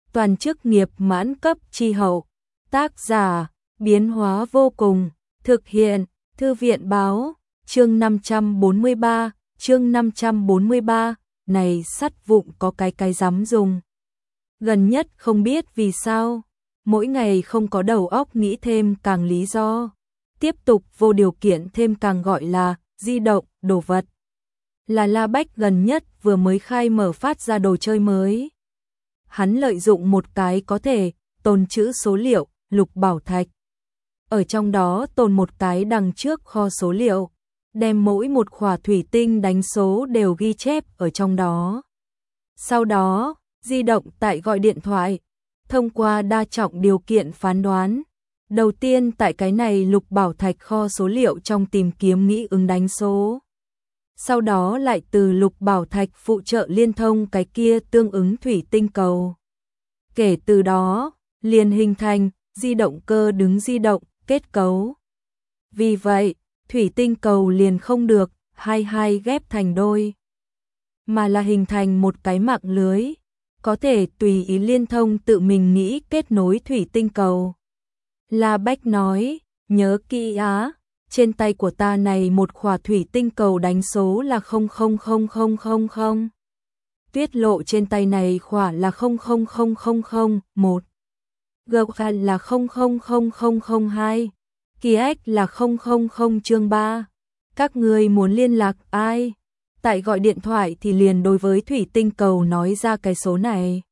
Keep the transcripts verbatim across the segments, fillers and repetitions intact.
toàn chức nghiệp mãn cấp chi hậu. Tác giả, biến hóa vô cùng, thực hiện, Thư viện báo, chương năm trăm bốn mươi ba, chương năm trăm bốn mươi ba, này sắt vụn có cái cái dám dùng. Gần nhất không biết vì sao, mỗi ngày không có đầu óc nghĩ thêm càng lý do. Tiếp tục vô điều kiện thêm càng gọi là di động, đồ vật. Là La Bách gần nhất vừa mới khai mở phát ra đồ chơi mới. Hắn lợi dụng một cái có thể tồn trữ số liệu, lục bảo thạch. Ở trong đó tồn một cái đằng trước kho số liệu, đem mỗi một khỏa thủy tinh đánh số đều ghi chép ở trong đó. Sau đó, di động tại gọi điện thoại, thông qua đa trọng điều kiện phán đoán. Đầu tiên tại cái này lục bảo thạch kho số liệu trong tìm kiếm nghĩ ứng đánh số. Sau đó lại từ lục bảo thạch phụ trợ liên thông cái kia tương ứng thủy tinh cầu. Kể từ đó, liền hình thành di động cơ đứng di động, kết cấu. Vì vậy, thủy tinh cầu liền không được hai hai ghép thành đôi, mà là hình thành một cái mạng lưới, có thể tùy ý liên thông tự mình nghĩ kết nối thủy tinh cầu. La Bách nói, nhớ kỹ á, trên tay của ta này một khỏa thủy tinh cầu đánh số là không không không không không không. Tuyết Lộ trên tay này khỏa là không không không không không một. Gộc là không không không không không hai. Kỳ ếch là không không không chương ba. Các người muốn liên lạc ai? Tại gọi điện thoại thì liền đối với thủy tinh cầu nói ra cái số này.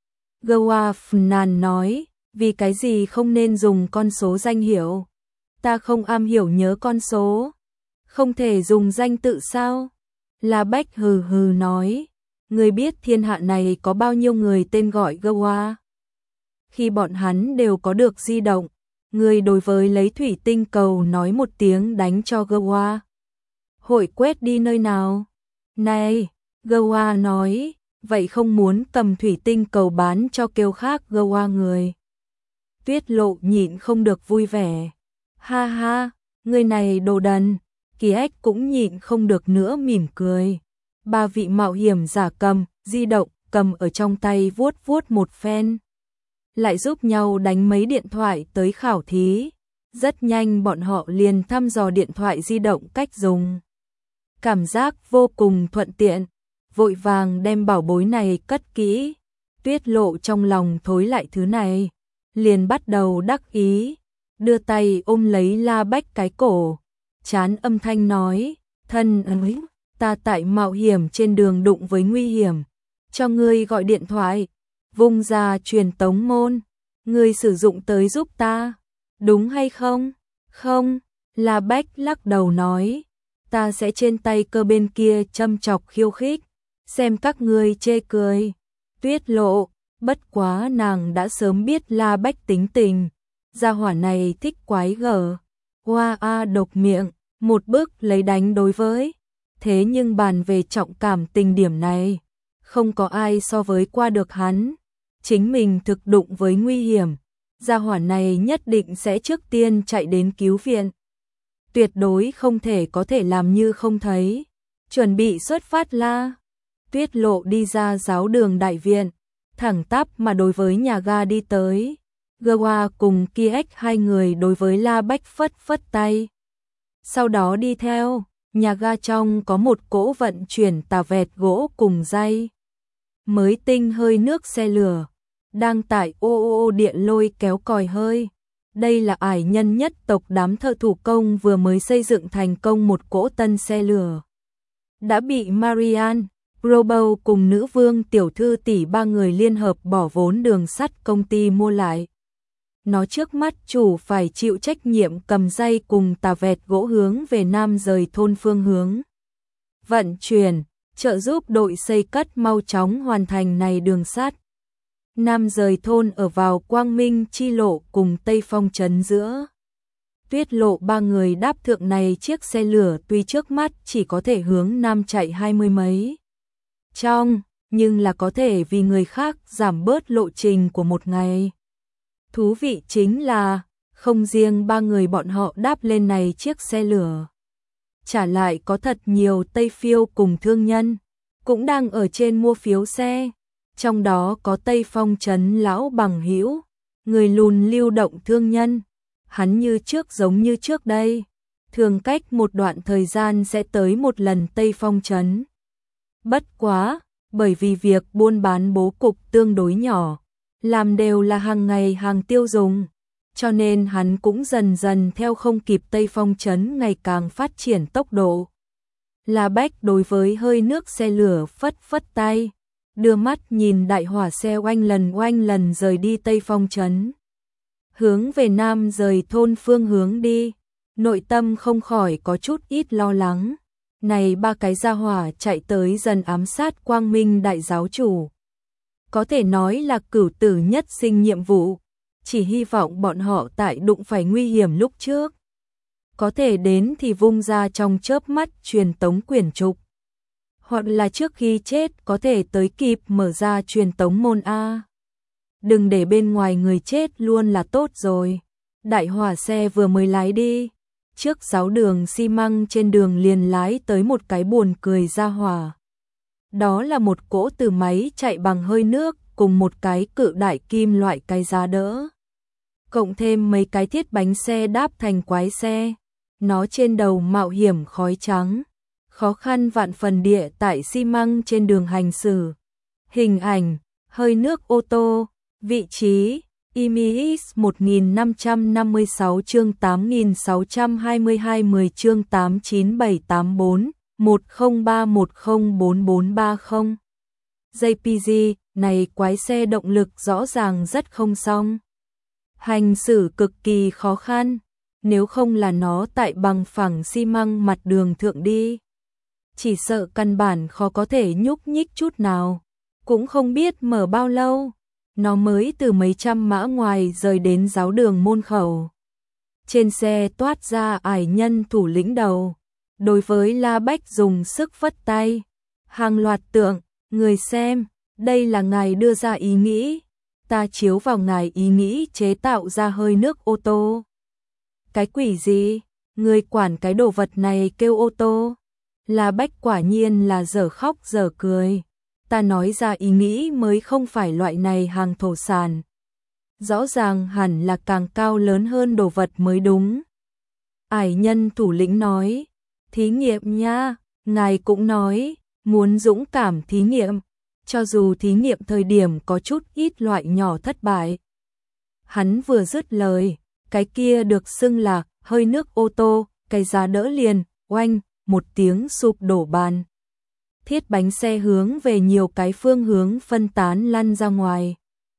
Goafnan nói, vì cái gì không nên dùng con số danh hiệu? Ta không am hiểu nhớ con số. Không thể dùng danh tự sao? La Bách hừ hừ nói, người biết thiên hạ này có bao nhiêu người tên gọi Goa? Khi bọn hắn đều có được di động, người đối với lấy thủy tinh cầu nói một tiếng đánh cho Goa. Hội quét đi nơi nào? Này, Goa nói, vậy không muốn cầm thủy tinh cầu bán cho kêu khác Goa người. Tuyết Lộ nhịn không được vui vẻ. Ha ha, người này đồ đần. Kỳ ếch cũng nhịn không được nữa mỉm cười. Ba vị mạo hiểm giả cầm, di động, cầm ở trong tay vuốt vuốt một phen. Lại giúp nhau đánh mấy điện thoại tới khảo thí. Rất nhanh bọn họ liền thăm dò điện thoại di động cách dùng. Cảm giác vô cùng thuận tiện, vội vàng đem bảo bối này cất kỹ. Tuyết Lộ trong lòng thối lại thứ này, liền bắt đầu đắc ý, đưa tay ôm lấy La Bách cái cổ, chán âm thanh nói, thân ơi, ta tại mạo hiểm trên đường đụng với nguy hiểm, cho ngươi gọi điện thoại, vung ra truyền tống môn, ngươi sử dụng tới giúp ta, đúng hay không? Không, La Bách lắc đầu nói, ta sẽ trên tay cơ bên kia châm chọc khiêu khích, xem các ngươi chê cười. Tuyết Lộ, bất quá nàng đã sớm biết La Bách tính tình, gia hỏa này thích quái gở, hoa a độc miệng, một bước lấy đánh đối với. Thế nhưng bàn về trọng cảm tình điểm này, không có ai so với qua được hắn, chính mình thực đụng với nguy hiểm, gia hỏa này nhất định sẽ trước tiên chạy đến cứu viện. Tuyệt đối không thể có thể làm như không thấy, chuẩn bị xuất phát la. Tuyết Lộ đi ra giáo đường đại viện, thẳng tắp mà đối với nhà ga đi tới. Goa cùng Ki ếch hai người đối với La Bách phất phất tay. Sau đó đi theo, nhà ga trong có một cỗ vận chuyển tà vẹt gỗ cùng dây. Mới tinh hơi nước xe lửa, đang tải ô ô ô điện lôi kéo còi hơi. Đây là ải nhân nhất tộc đám thợ thủ công vừa mới xây dựng thành công một cỗ tân xe lửa. Đã bị Marianne, Robo cùng nữ vương tiểu thư tỷ ba người liên hợp bỏ vốn đường sắt công ty mua lại. Nó trước mắt chủ phải chịu trách nhiệm cầm dây cùng tà vẹt gỗ hướng về nam rời thôn phương hướng. Vận chuyển, trợ giúp đội xây cất mau chóng hoàn thành này đường sắt. Nam rời thôn ở vào Quang Minh chi lộ cùng Tây Phong trấn giữa. Tuyết Lộ ba người đáp thượng này chiếc xe lửa tuy trước mắt chỉ có thể hướng nam chạy hai mươi mấy trong, nhưng là có thể vì người khác giảm bớt lộ trình của một ngày. Thú vị chính là, không riêng ba người bọn họ đáp lên này chiếc xe lửa. Trả lại có thật nhiều Tây phiêu cùng thương nhân, cũng đang ở trên mua phiếu xe. trong đó có Tây Phong trấn lão bằng hữu, người lùn lưu động thương nhân. Hắn như trước giống như trước đây, thường cách một đoạn thời gian sẽ tới một lần Tây Phong trấn. Bất quá, bởi vì việc buôn bán bố cục tương đối nhỏ, làm đều là hàng ngày hàng tiêu dùng, cho nên hắn cũng dần dần theo không kịp Tây Phong trấn ngày càng phát triển tốc độ. La Bách đối với hơi nước xe lửa phất phất tay, đưa mắt nhìn đại hỏa xe oanh lần oanh lần rời đi Tây Phong trấn. Hướng về nam rời thôn phương hướng đi, nội tâm không khỏi có chút ít lo lắng. Này ba cái gia hỏa chạy tới dần ám sát Quang Minh đại giáo chủ. Có thể nói là cửu tử nhất sinh nhiệm vụ, chỉ hy vọng bọn họ tại đụng phải nguy hiểm lúc trước. Có thể đến thì vung ra trong chớp mắt truyền tống quyển trục. Hoặc là trước khi chết có thể tới kịp mở ra truyền tống môn A. Đừng để bên ngoài người chết luôn là tốt rồi. Đại hỏa xe vừa mới lái đi, trước giáo đường xi măng trên đường liền lái tới một cái buồn cười gia hỏa. Đó là một cỗ từ máy chạy bằng hơi nước cùng một cái cự đại kim loại cái giá đỡ. Cộng thêm mấy cái thiết bánh xe đáp thành quái xe. Nó trên đầu mạo hiểm khói trắng. Khó khăn vạn phần địa tại xi măng trên đường hành xử. Hình ảnh, hơi nước ô tô, vị trí, I M I X một nghìn năm trăm năm mươi sáu chương tám nghìn sáu trăm hai mươi hai mười chương tám chín bảy tám bốn một không ba một không bốn bốn ba không. J P G, này quái xe động lực rõ ràng rất không xong. Hành xử cực kỳ khó khăn, nếu không là nó tại bằng phẳng xi măng mặt đường thượng đi. Chỉ sợ căn bản khó có thể nhúc nhích chút nào, cũng không biết mở bao lâu. Nó mới từ mấy trăm mã ngoài rời đến giáo đường môn khẩu. Trên xe toát ra ải nhân thủ lĩnh đầu. Đối với La Bách dùng sức vất tay. Hàng loạt tượng, người xem, đây là ngài đưa ra ý nghĩ. Ta chiếu vào ngài ý nghĩ chế tạo ra hơi nước ô tô. Cái quỷ gì? Người quản cái đồ vật này kêu ô tô. La Bách quả nhiên là dở khóc dở cười. Ta nói ra ý nghĩ mới không phải loại này hàng thổ sản. Rõ ràng hẳn là càng cao lớn hơn đồ vật mới đúng. Ải nhân thủ lĩnh nói, thí nghiệm nha, ngài cũng nói, muốn dũng cảm thí nghiệm, cho dù thí nghiệm thời điểm có chút ít loại nhỏ thất bại. Hắn vừa dứt lời, cái kia được xưng là hơi nước ô tô, cái giá đỡ liền, oanh, một tiếng sụp đổ bàn. Thiết bánh xe hướng về nhiều cái phương hướng phân tán lăn ra ngoài.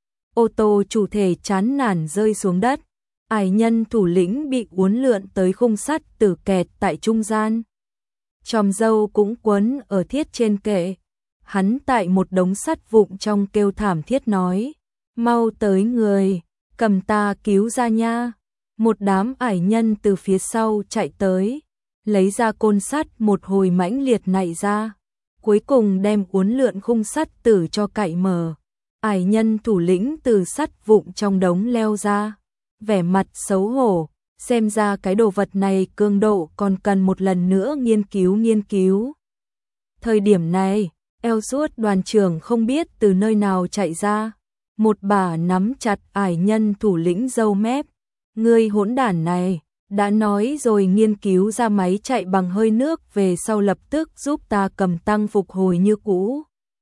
Ô tô chủ thể chán nản rơi xuống đất. Ải nhân thủ lĩnh bị uốn lượn tới khung sắt tử kẹt tại trung gian. Chòm râu cũng quấn ở thiết trên kệ. Hắn tại một đống sắt vụn trong kêu thảm thiết nói. Mau tới người, cầm ta cứu ra nha. Một đám ải nhân từ phía sau chạy tới. Lấy ra côn sắt một hồi mãnh liệt nảy ra. Cuối cùng đem uốn lượn khung sắt tử cho cạy mở. Ải nhân thủ lĩnh từ sắt vụn trong đống leo ra. Vẻ mặt xấu hổ, xem ra cái đồ vật này cường độ còn cần một lần nữa nghiên cứu nghiên cứu. Thời điểm này, eo suốt đoàn trưởng không biết từ nơi nào chạy ra. Một bà nắm chặt ải nhân thủ lĩnh râu mép. Ngươi hỗn đản này, đã nói rồi nghiên cứu ra máy chạy bằng hơi nước về sau lập tức giúp ta cầm tăng phục hồi như cũ.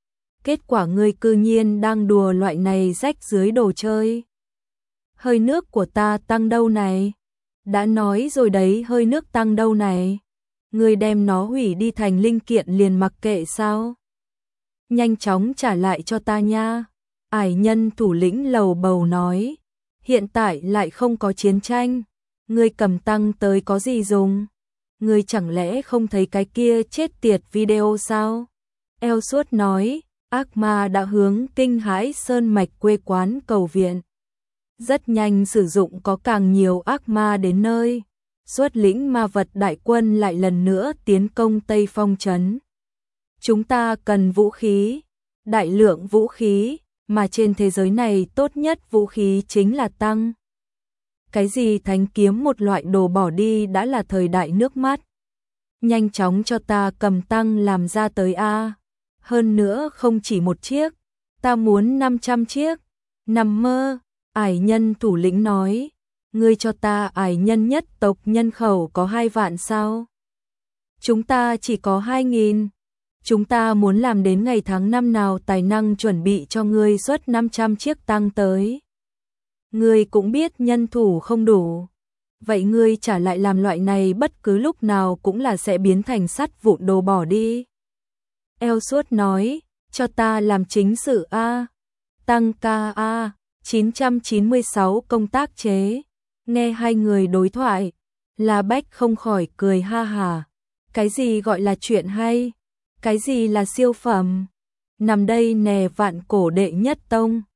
Kết quả ngươi cư nhiên đang đùa loại này rách dưới đồ chơi. Hơi nước của ta tăng đâu này? Đã nói rồi đấy, hơi nước tăng đâu này? Ngươi đem nó hủy đi thành linh kiện liền mặc kệ sao? Nhanh chóng trả lại cho ta nha. Ải nhân thủ lĩnh lầu bầu nói. Hiện tại lại không có chiến tranh. Ngươi cầm tăng tới có gì dùng? Ngươi chẳng lẽ không thấy cái kia chết tiệt video sao? Eo suốt nói. Ác ma đã hướng kinh hãi sơn mạch quê quán cầu viện. Rất nhanh sử dụng có càng nhiều ác ma đến nơi. Xuất lĩnh ma vật đại quân lại lần nữa tiến công Tây Phong trấn. Chúng ta cần vũ khí, đại lượng vũ khí, mà trên thế giới này tốt nhất vũ khí chính là tăng. Cái gì thánh kiếm một loại đồ bỏ đi đã là thời đại nước mắt. Nhanh chóng cho ta cầm tăng làm ra tới A. Hơn nữa không chỉ một chiếc, Ta muốn năm trăm chiếc. Nằm mơ, ải nhân thủ lĩnh nói. Ngươi cho ta ải nhân nhất tộc nhân khẩu có hai vạn sao? Chúng ta chỉ có hai nghìn. Chúng ta muốn làm đến ngày tháng năm nào tài năng chuẩn bị cho ngươi xuất năm trăm chiếc tăng tới. Ngươi cũng biết nhân thủ không đủ. Vậy ngươi trả lại làm loại này bất cứ lúc nào cũng là sẽ biến thành sắt vụn đồ bỏ đi. Ellsworth nói, cho ta làm chính sự A. Tăng ca A, chín trăm chín mươi sáu công tác chế. Nghe hai người đối thoại, La Bách không khỏi cười ha hà. Cái gì gọi là chuyện hay? Cái gì là siêu phẩm? Nằm đây nè vạn cổ đệ nhất tông.